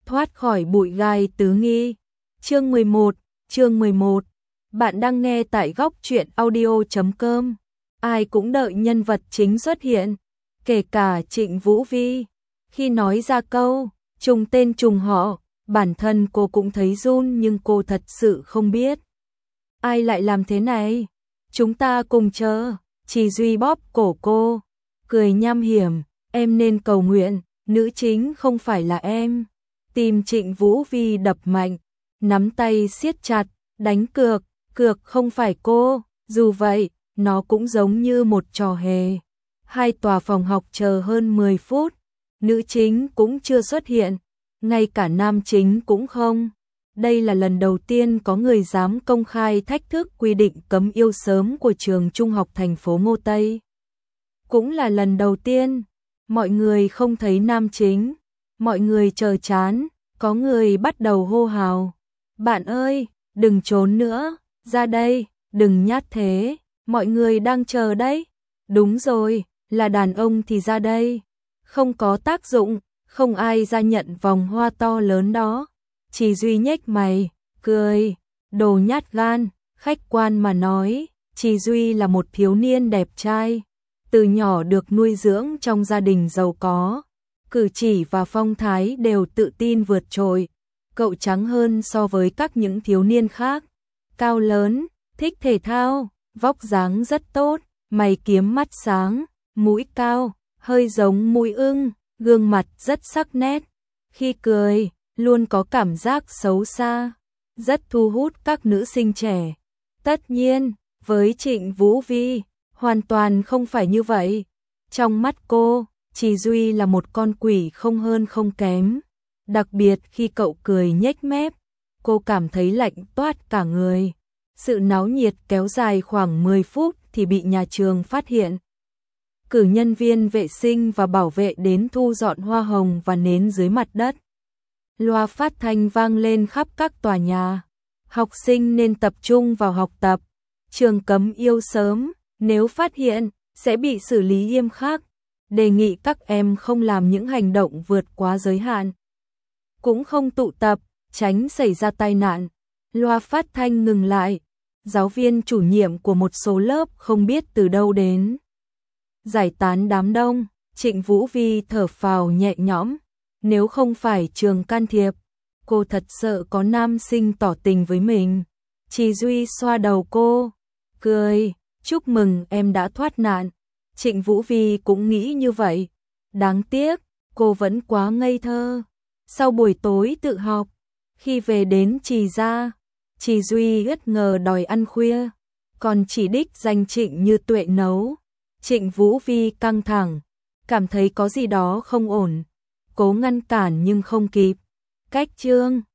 thoát khỏi bụi gai tứ nghi. Chương 11. Bạn đang nghe tại góc truyện audio.com. Ai cũng đợi nhân vật chính xuất hiện, kể cả Trịnh Vũ Vi. Khi nói ra câu trùng tên trùng họ, bản thân cô cũng thấy run, nhưng cô thật sự không biết ai lại làm thế này. Chúng ta cùng chờ. Chỉ Duy bóp cổ cô, cười nham hiểm, em nên cầu nguyện, nữ chính không phải là em. Tim Trịnh Vũ Vi đập mạnh, nắm tay siết chặt, đánh cược, cược không phải cô. Dù vậy, nó cũng giống như một trò hề. Hai tòa phòng học chờ hơn 10 phút, nữ chính cũng chưa xuất hiện, ngay cả nam chính cũng không. Đây là lần đầu tiên có người dám công khai thách thức quy định cấm yêu sớm của trường trung học thành phố Ngô Tây. Cũng là lần đầu tiên, mọi người không thấy nam chính, mọi người chờ chán, có người bắt đầu hô hào. Bạn ơi, đừng trốn nữa, ra đây, đừng nhát thế, mọi người đang chờ đấy. Đúng rồi, là đàn ông thì ra đây. Không có tác dụng, không ai ra nhận vòng hoa to lớn đó. Chỉ Duy nhếch mày, cười, đồ nhát gan. Khách quan mà nói, Chỉ Duy là một thiếu niên đẹp trai, từ nhỏ được nuôi dưỡng trong gia đình giàu có, cử chỉ và phong thái đều tự tin vượt trội. Cậu trắng hơn so với các những thiếu niên khác, cao lớn, thích thể thao, vóc dáng rất tốt, mày kiếm mắt sáng, mũi cao, hơi giống mũi ưng, gương mặt rất sắc nét. Khi cười, luôn có cảm giác xấu xa, rất thu hút các nữ sinh trẻ. Tất nhiên, với Trịnh Vũ Vi, hoàn toàn không phải như vậy. Trong mắt cô, Chỉ Duy là một con quỷ không hơn không kém. Đặc biệt khi cậu cười nhếch mép, cô cảm thấy lạnh toát cả người. Sự náo nhiệt kéo dài khoảng 10 phút thì bị nhà trường phát hiện. Cử nhân viên vệ sinh và bảo vệ đến thu dọn hoa hồng và nến dưới mặt đất. Loa phát thanh vang lên khắp các tòa nhà. Học sinh nên tập trung vào học tập. Trường cấm yêu sớm, nếu phát hiện, sẽ bị xử lý nghiêm khắc. Đề nghị các em không làm những hành động vượt quá giới hạn. Cũng không tụ tập, tránh xảy ra tai nạn. Loa phát thanh ngừng lại. Giáo viên chủ nhiệm của một số lớp không biết từ đâu đến. Giải tán đám đông, Trịnh Vũ Vi thở phào nhẹ nhõm. Nếu không phải trường can thiệp, cô thật sợ có nam sinh tỏ tình với mình. Chỉ Duy xoa đầu cô, cười, chúc mừng em đã thoát nạn. Trịnh Vũ Vi cũng nghĩ như vậy. Đáng tiếc, cô vẫn quá ngây thơ. Sau buổi tối tự học, khi về đến Trì gia, Chỉ Duy bất ngờ đòi ăn khuya, còn chỉ đích danh Trịnh Như Tuệ nấu. Trịnh Vũ Vi căng thẳng, cảm thấy có gì đó không ổn. Cố ngăn cản nhưng không kịp. Cách chương